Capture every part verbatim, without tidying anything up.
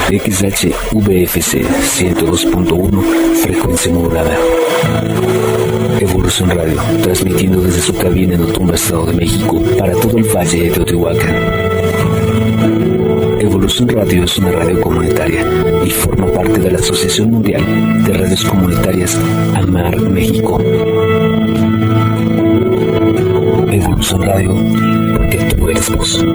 X H V F C ciento dos punto uno, frecuencia modulada. Evolución Radio, transmitiendo desde su cabina en Otumba, Estado de México, para todo el Valle de Teotihuacán. Evolución Radio es una radio comunitaria y forma parte de la Asociación Mundial de Radios Comunitarias AMAR México. Evolución Radio, porque tú eres voz.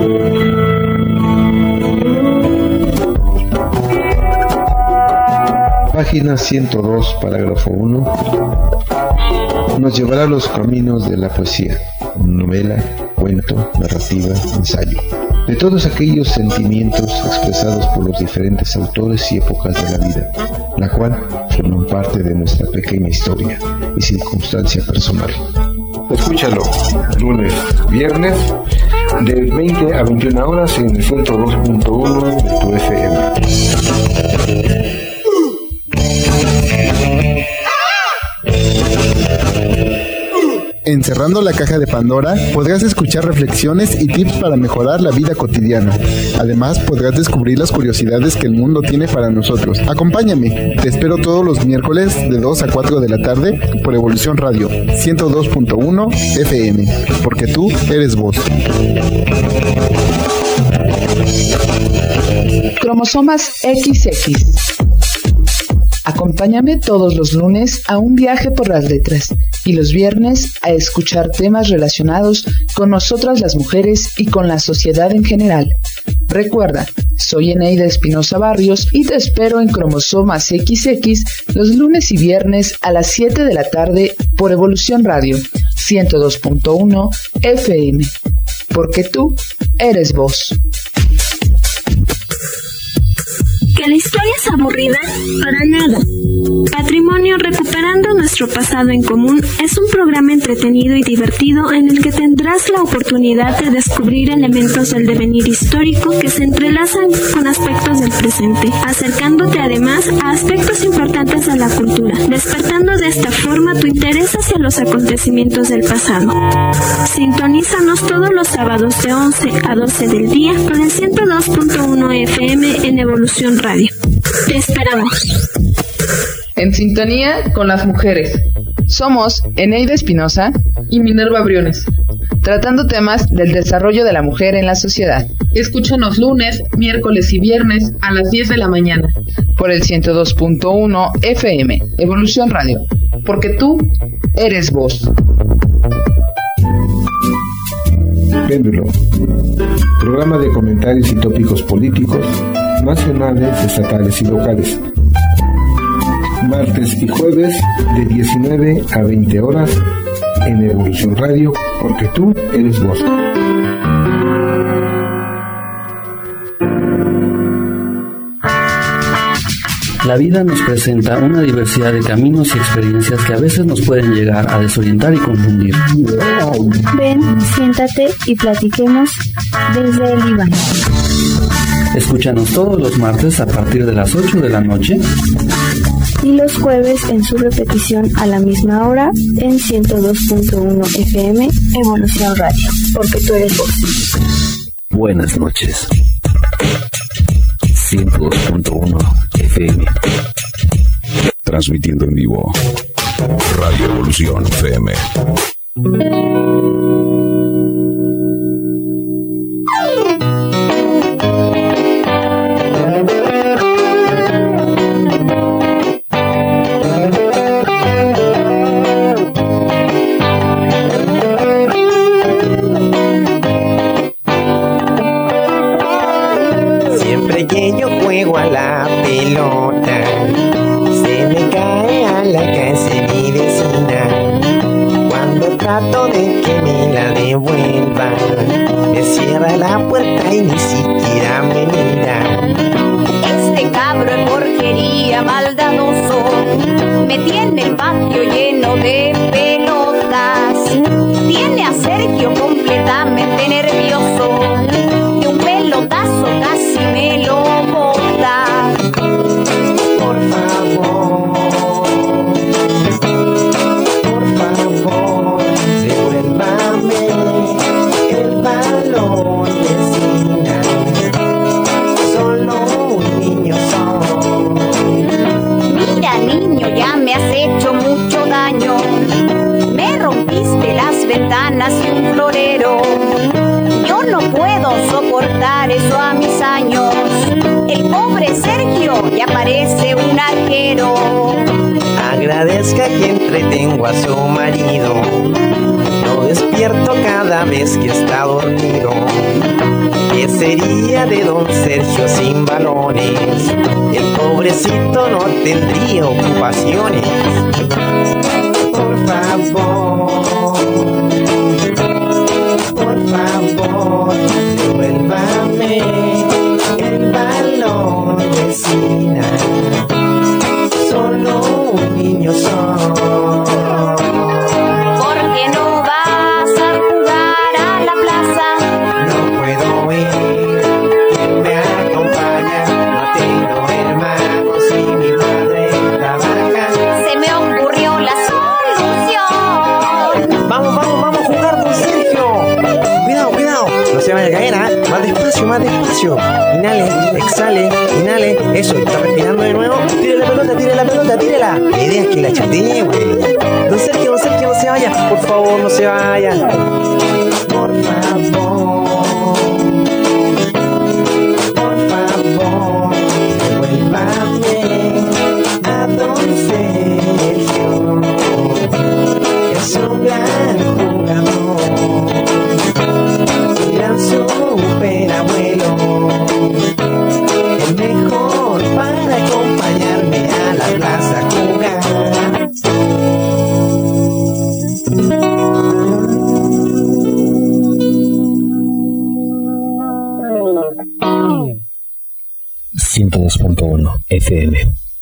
Página ciento dos, parágrafo uno, nos llevará a los caminos de la poesía, novela, cuento, narrativa, ensayo, de todos aquellos sentimientos expresados por los diferentes autores y épocas de la vida, la cual forman parte de nuestra pequeña historia y circunstancia personal. Escúchalo, lunes, viernes, de veinte a veintiuna horas en el ciento dos punto uno de tu F M. Encerrando la caja de Pandora, podrás escuchar reflexiones y tips para mejorar la vida cotidiana. Además, podrás descubrir las curiosidades que el mundo tiene para nosotros. Acompáñame, te espero todos los miércoles de dos a cuatro de la tarde por Evolución Radio, ciento dos punto uno F M, porque tú eres voz. Cromosomas equis equis. Acompáñame todos los lunes a un viaje por las letras y los viernes a escuchar temas relacionados con nosotras las mujeres y con la sociedad en general. Recuerda, soy Eneida Espinosa Barrios y te espero en Cromosomas equis equis los lunes y viernes a las siete de la tarde por Evolución Radio, ciento dos punto uno F M, porque tú eres voz. ¿Que la historia es aburrida? Para nada. Patrimonio Recuperando Nuestro Pasado en Común es un programa entretenido y divertido en el que tendrás la oportunidad de descubrir elementos del devenir histórico que se entrelazan con aspectos del presente, acercándote además a aspectos importantes de la cultura, despertando de esta forma tu interés hacia los acontecimientos del pasado. Sintonízanos todos los sábados de once a doce del día con el ciento dos punto uno F M en Evolución Radio. Te esperamos. En sintonía con las mujeres. Somos Eneida Espinosa y Minerva Briones, tratando temas del desarrollo de la mujer en la sociedad. Escúchanos lunes, miércoles y viernes a las diez de la mañana por el ciento dos punto uno F M, Evolución Radio, porque tú eres voz. Péndulo, programa de comentarios y tópicos políticos, nacionales, estatales y locales. Martes y jueves de diecinueve a veinte horas en Evolución Radio, porque tú eres voz. La vida nos presenta una diversidad de caminos y experiencias que a veces nos pueden llegar a desorientar y confundir. Ven, siéntate y platiquemos desde el diván. Escúchanos todos los martes a partir de las ocho de la noche y los jueves en su repetición a la misma hora en ciento dos punto uno F M Evolución Radio, porque tú eres voz. Buenas noches. ciento dos punto uno F M. Transmitiendo en vivo Radio Evolución F M. Solo un aportar eso a mis años. El pobre Sergio ya parece un arquero. Agradezca que entretengo a su marido. Lo despierto cada vez que está dormido. ¿Qué sería de don Sergio sin balones? El pobrecito no tendría ocupaciones. Por favor, por favor, devuélvame el balón, vecina. Solo un niño soy. ¿Por qué no vas a jugar a la plaza? No puedo ir, ¿quién me acompaña? No tengo hermanos y mi madre trabaja. Se me ocurrió la solución. Vamos, vamos, vamos a jugar, don Sergio. Cuidado, cuidado, no se vaya a caer, ¿eh? Más despacio, más despacio. Inhale, exhale, inhale. Eso, está respirando de nuevo. Tire la pelota, tire la pelota, tírela. La idea es que la chatee, güey. Don Sergio, don Sergio, no se vaya. Por favor, no se vaya. Por favor. Por favor. Devuélvame a don Sergio. Es un gran jugador. Un gran superabuelo. El mejor para acompañarme a la plaza a jugar. ciento dos punto uno F M.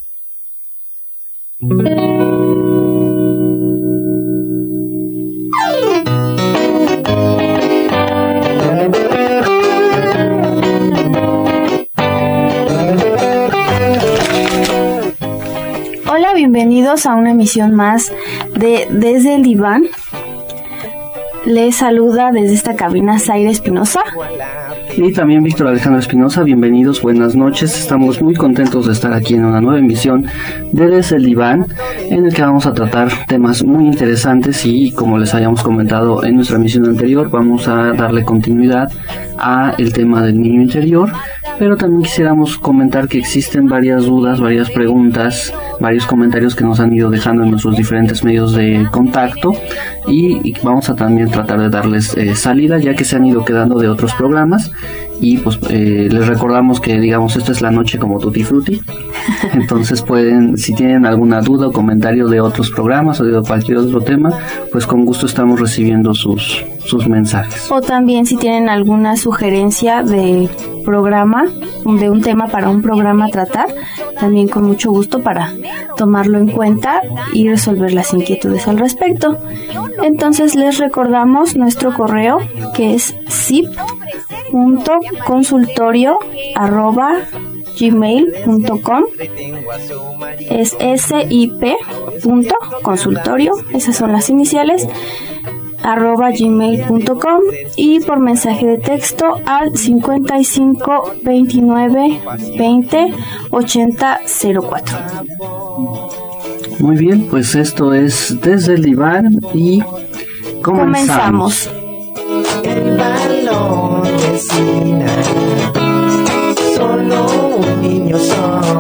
Hola, bienvenidos a una emisión más de Desde el Diván. Les saluda desde esta cabina Zaira Espinosa. Y también Víctor Alejandro Espinosa, bienvenidos, buenas noches. Estamos muy contentos de estar aquí en una nueva emisión de Desde el Diván, en el que vamos a tratar temas muy interesantes y, como les habíamos comentado en nuestra emisión anterior, vamos a darle continuidad a el tema del niño interior, pero también quisiéramos comentar que existen varias dudas, varias preguntas, varios comentarios que nos han ido dejando en nuestros diferentes medios de contacto y, y vamos a también tratar de darles eh, salida, ya que se han ido quedando de otros programas. Y pues eh, les recordamos que, digamos, esta es la noche como Tutti Frutti. Entonces pueden, si tienen alguna duda o comentario de otros programas o de cualquier otro tema, pues con gusto estamos recibiendo sus, sus mensajes. O también si tienen alguna sugerencia de programa, de un tema para un programa a tratar, también con mucho gusto para tomarlo en cuenta y resolver las inquietudes al respecto. Entonces les recordamos nuestro correo, que es sip punto consultorio arroba gmail punto com. Es sip punto consultorio, esas son las iniciales, arroba gmail punto com, y por mensaje de texto al cincuenta y cinco veintinueve veinte ochenta cero cuatro. Muy bien, pues esto es Desde el Diván y comenzamos. Comenzamos. El balón, vecina, solo un niño soy.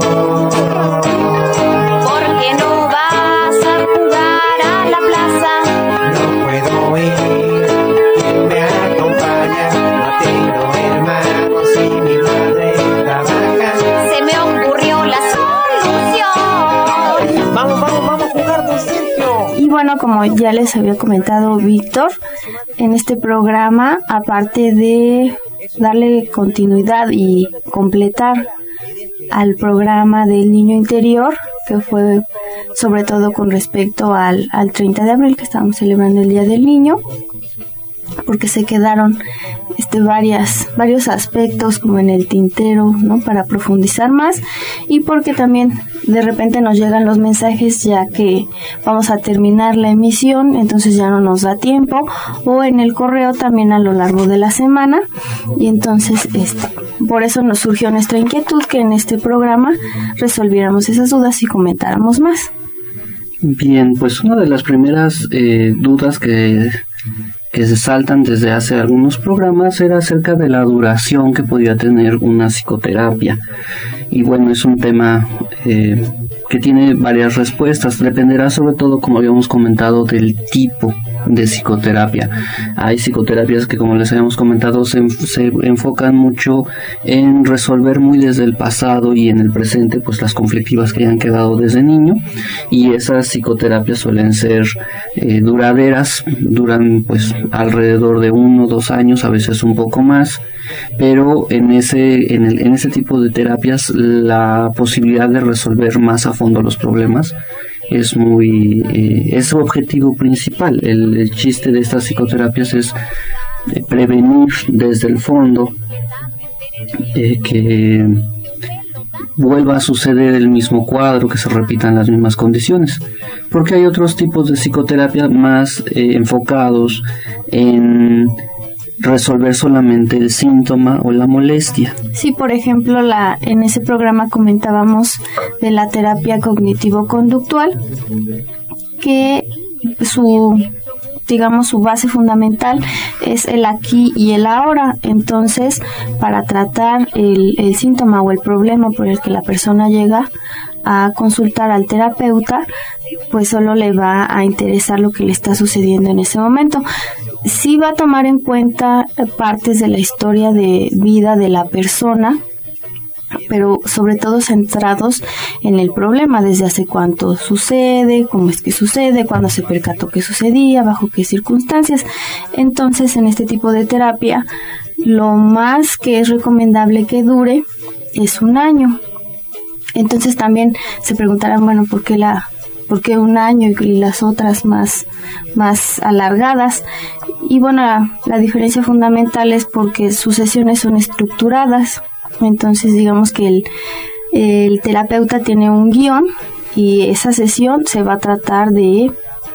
¿Por qué no vas a jugar a la plaza? No puedo ir, ¿quién me acompaña? No tengo hermanos y mi madre trabaja. Se me ocurrió la solución. Vamos, vamos, vamos a jugar, don Sergio. Y bueno, como ya les había comentado Víctor, en este programa, aparte de darle continuidad y completar al programa del niño interior, que fue sobre todo con respecto al, al treinta de abril, que estábamos celebrando el Día del Niño, porque se quedaron este varias varios aspectos como en el tintero, ¿no?, para profundizar más, y porque también de repente nos llegan los mensajes ya que vamos a terminar la emisión, entonces ya no nos da tiempo, o en el correo también a lo largo de la semana, y entonces este por eso nos surgió nuestra inquietud que en este programa resolviéramos esas dudas y comentáramos más. Bien, pues una de las primeras eh, dudas que que se saltan desde hace algunos programas era acerca de la duración que podía tener una psicoterapia. Y bueno, es un tema eh, que tiene varias respuestas. Dependerá sobre todo, como habíamos comentado, del tipo de psicoterapia. Hay psicoterapias que, como les habíamos comentado, se, se enfocan mucho en resolver muy desde el pasado y en el presente pues las conflictivas que hayan quedado desde niño, y esas psicoterapias suelen ser eh, duraderas, duran pues alrededor de uno o dos años, a veces un poco más, pero en ese, en, el, en ese tipo de terapias la posibilidad de resolver más a fondo los problemas es muy eh, es su objetivo principal. El, el chiste de estas psicoterapias es eh, prevenir desde el fondo eh, que vuelva a suceder el mismo cuadro, que se repitan las mismas condiciones, porque hay otros tipos de psicoterapia más eh, enfocados en resolver solamente el síntoma o la molestia. Sí, por ejemplo, la en ese programa comentábamos de la terapia cognitivo-conductual, que su, digamos, su base fundamental es el aquí y el ahora. Entonces, para tratar el, el síntoma o el problema por el que la persona llega a consultar al terapeuta, pues solo le va a interesar lo que le está sucediendo en ese momento. Sí va a tomar en cuenta partes de la historia de vida de la persona, pero sobre todo centrados en el problema, desde hace cuánto sucede, cómo es que sucede, cuándo se percató que sucedía, bajo qué circunstancias. Entonces, en este tipo de terapia, lo más que es recomendable que dure es un año. Entonces también se preguntarán, bueno, ¿por qué la ¿por qué un año y las otras más, más alargadas? Y bueno, la, la diferencia fundamental es porque sus sesiones son estructuradas. Entonces, digamos que el, el terapeuta tiene un guión y esa sesión se va a tratar de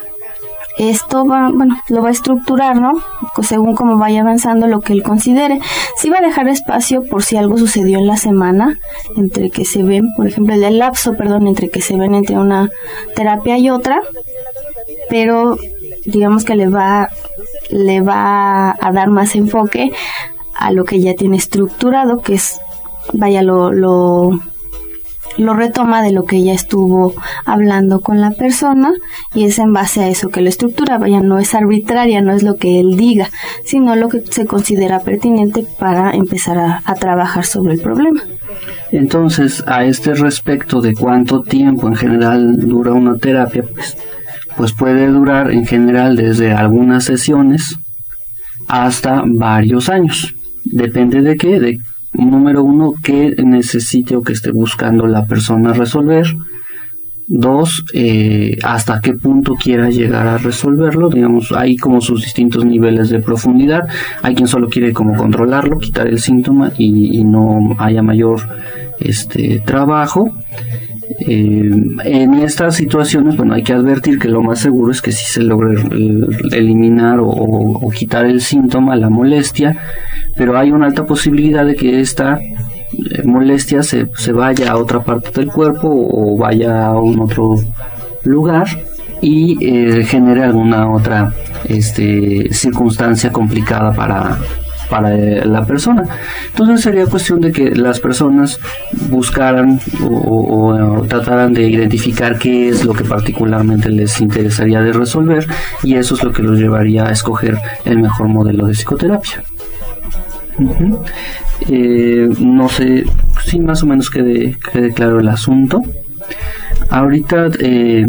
esto, va, bueno, lo va a estructurar, ¿no? Según cómo vaya avanzando lo que él considere. Sí va a dejar espacio por si algo sucedió en la semana, entre que se ven, por ejemplo, el lapso, perdón, entre que se ven entre una terapia y otra, pero digamos que le va, le va a dar más enfoque a lo que ya tiene estructurado, que es, vaya, lo, lo, lo retoma de lo que ya estuvo hablando con la persona, y es en base a eso que lo estructura. Vaya, no es arbitraria, no es lo que él diga, sino lo que se considera pertinente para empezar a, a trabajar sobre el problema. Entonces, a este respecto de cuánto tiempo en general dura una terapia, pues, pues puede durar en general desde algunas sesiones hasta varios años. Depende de qué, de número uno, qué necesite o que esté buscando la persona resolver. Dos, eh, hasta qué punto quiera llegar a resolverlo. Digamos, hay como sus distintos niveles de profundidad. Hay quien solo quiere como controlarlo, quitar el síntoma y, y no haya mayor este trabajo. Eh, en estas situaciones, bueno, hay que advertir que lo más seguro es que si se logre el, eliminar o, o, o quitar el síntoma, la molestia, pero hay una alta posibilidad de que esta eh, molestia se, se vaya a otra parte del cuerpo o vaya a un otro lugar y eh, genere alguna otra este, circunstancia complicada para para la persona. Entonces sería cuestión de que las personas buscaran o, o, o trataran de identificar qué es lo que particularmente les interesaría de resolver, y eso es lo que los llevaría a escoger el mejor modelo de psicoterapia. Uh-huh. Eh, no sé si sí, más o menos quede, quede claro el asunto. Ahorita eh,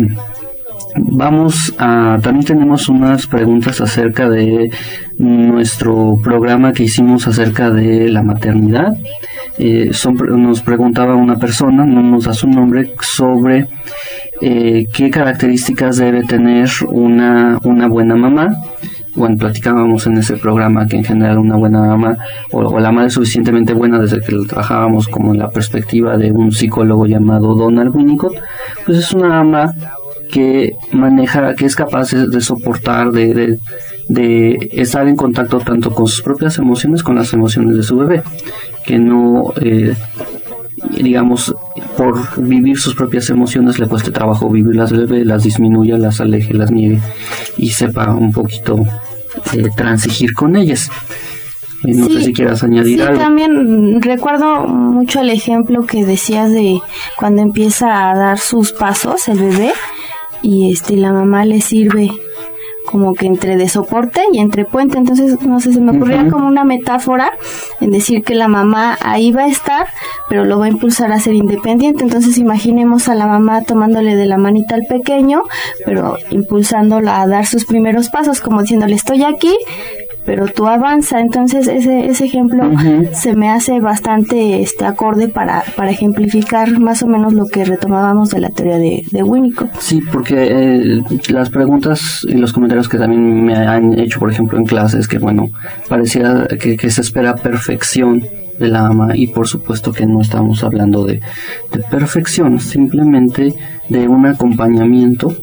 vamos a, también tenemos unas preguntas acerca de nuestro programa que hicimos acerca de la maternidad. Eh, son, nos preguntaba una persona, no nos da su nombre, sobre eh, qué características debe tener una, una buena mamá. Bueno, platicábamos en ese programa que en general una buena mamá o, o la madre suficientemente buena, desde que lo trabajábamos como en la perspectiva de un psicólogo llamado Donald Winnicott, pues es una mamá que maneja, que es capaz de, de soportar, de, de, de estar en contacto tanto con sus propias emociones, con las emociones de su bebé, que no, eh, digamos, por vivir sus propias emociones le cueste trabajo vivirlas del bebé, las disminuya, las aleje, las niegue y sepa un poquito eh, transigir con ellas. Eh, no sí, sé si quieras añadir sí, algo. También recuerdo mucho el ejemplo que decías de cuando empieza a dar sus pasos el bebé y este la mamá le sirve como que entre de soporte y entre puente. Entonces, no sé, se me ocurría uh-huh. como una metáfora en decir que la mamá ahí va a estar, pero lo va a impulsar a ser independiente. Entonces, imaginemos a la mamá tomándole de la manita al pequeño, pero impulsándola a dar sus primeros pasos, como diciéndole, estoy aquí, pero tú avanza. Entonces ese ese ejemplo uh-huh. se me hace bastante este acorde para para ejemplificar más o menos lo que retomábamos de la teoría de, de Winnicott. Sí, porque eh, las preguntas y los comentarios que también me han hecho, por ejemplo, en clases, que bueno, parecía que, que se espera perfección de la mamá, y por supuesto que no estamos hablando de, de perfección, simplemente de un acompañamiento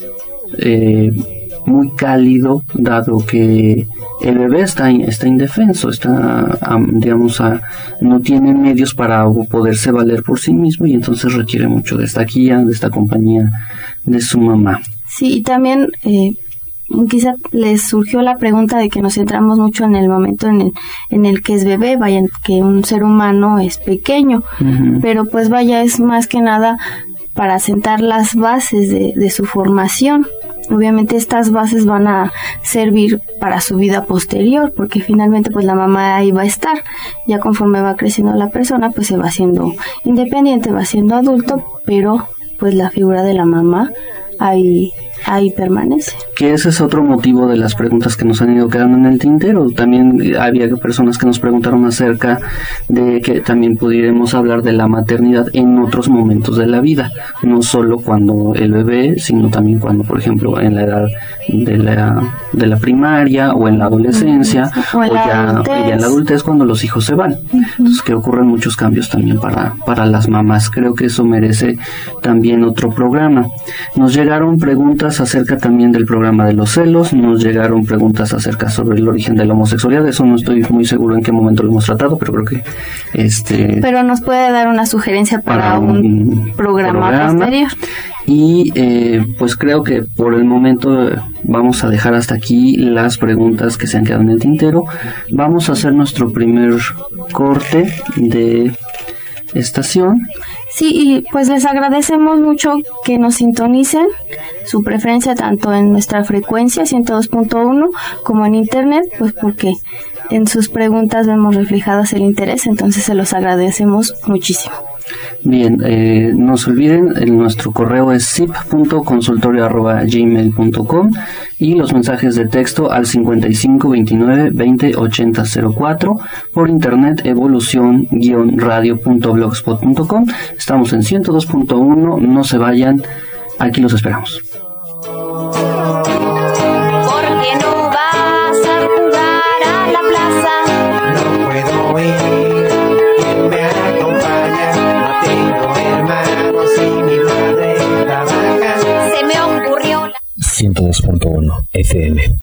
eh, muy cálido, dado que el bebé está está indefenso, está digamos a, no tiene medios para poderse valer por sí mismo, y entonces requiere mucho de esta guía, de esta compañía de su mamá. Sí, y también eh, quizá les surgió la pregunta de que nos centramos mucho en el momento en el en el que es bebé, vaya, que un ser humano es pequeño, uh-huh. pero pues vaya, es más que nada para sentar las bases de, de su formación. Obviamente estas bases van a servir para su vida posterior, porque finalmente pues la mamá ahí va a estar. Ya conforme va creciendo la persona, pues se va haciendo independiente, va siendo adulto, pero pues la figura de la mamá ahí ahí permanece. Que ese es otro motivo de las preguntas que nos han ido quedando en el tintero. También había personas que nos preguntaron acerca de que también pudiéramos hablar de la maternidad en otros momentos de la vida, no solo cuando el bebé, sino también cuando, por ejemplo, en la edad de la de la primaria o en la adolescencia o, en o la ya, ya en la adultez, cuando los hijos se van. Uh-huh. Entonces, que ocurren muchos cambios también para para las mamás. Creo que eso merece también otro programa. Nos llegaron preguntas acerca también del programa de los celos, nos llegaron preguntas acerca sobre el origen de la homosexualidad. Eso no estoy muy seguro en qué momento lo hemos tratado, pero creo que este pero nos puede dar una sugerencia para, para un, un programa, programa posterior. Y eh, pues creo que por el momento eh, vamos a dejar hasta aquí las preguntas que se han quedado en el tintero. Vamos a hacer nuestro primer corte de estación. Sí, y pues les agradecemos mucho que nos sintonicen, su preferencia tanto en nuestra frecuencia ciento dos punto uno como en internet, pues porque en sus preguntas vemos reflejadas el interés, entonces se los agradecemos muchísimo. Bien, eh, no se olviden, el, nuestro correo es zip punto consultorio arroba gmail punto com y los mensajes de texto al cincuenta y cinco veintinueve veinte ochenta cero cuatro, por internet evolución radio punto blogspot punto com. Estamos en ciento dos punto uno, no se vayan, aquí los esperamos. Porque no vas a jugar a la plaza, no puedo ir, ¿quién me acompaña? No tengo hermanos y mi madre trabaja. Se me ocurrió la... ciento dos punto uno F M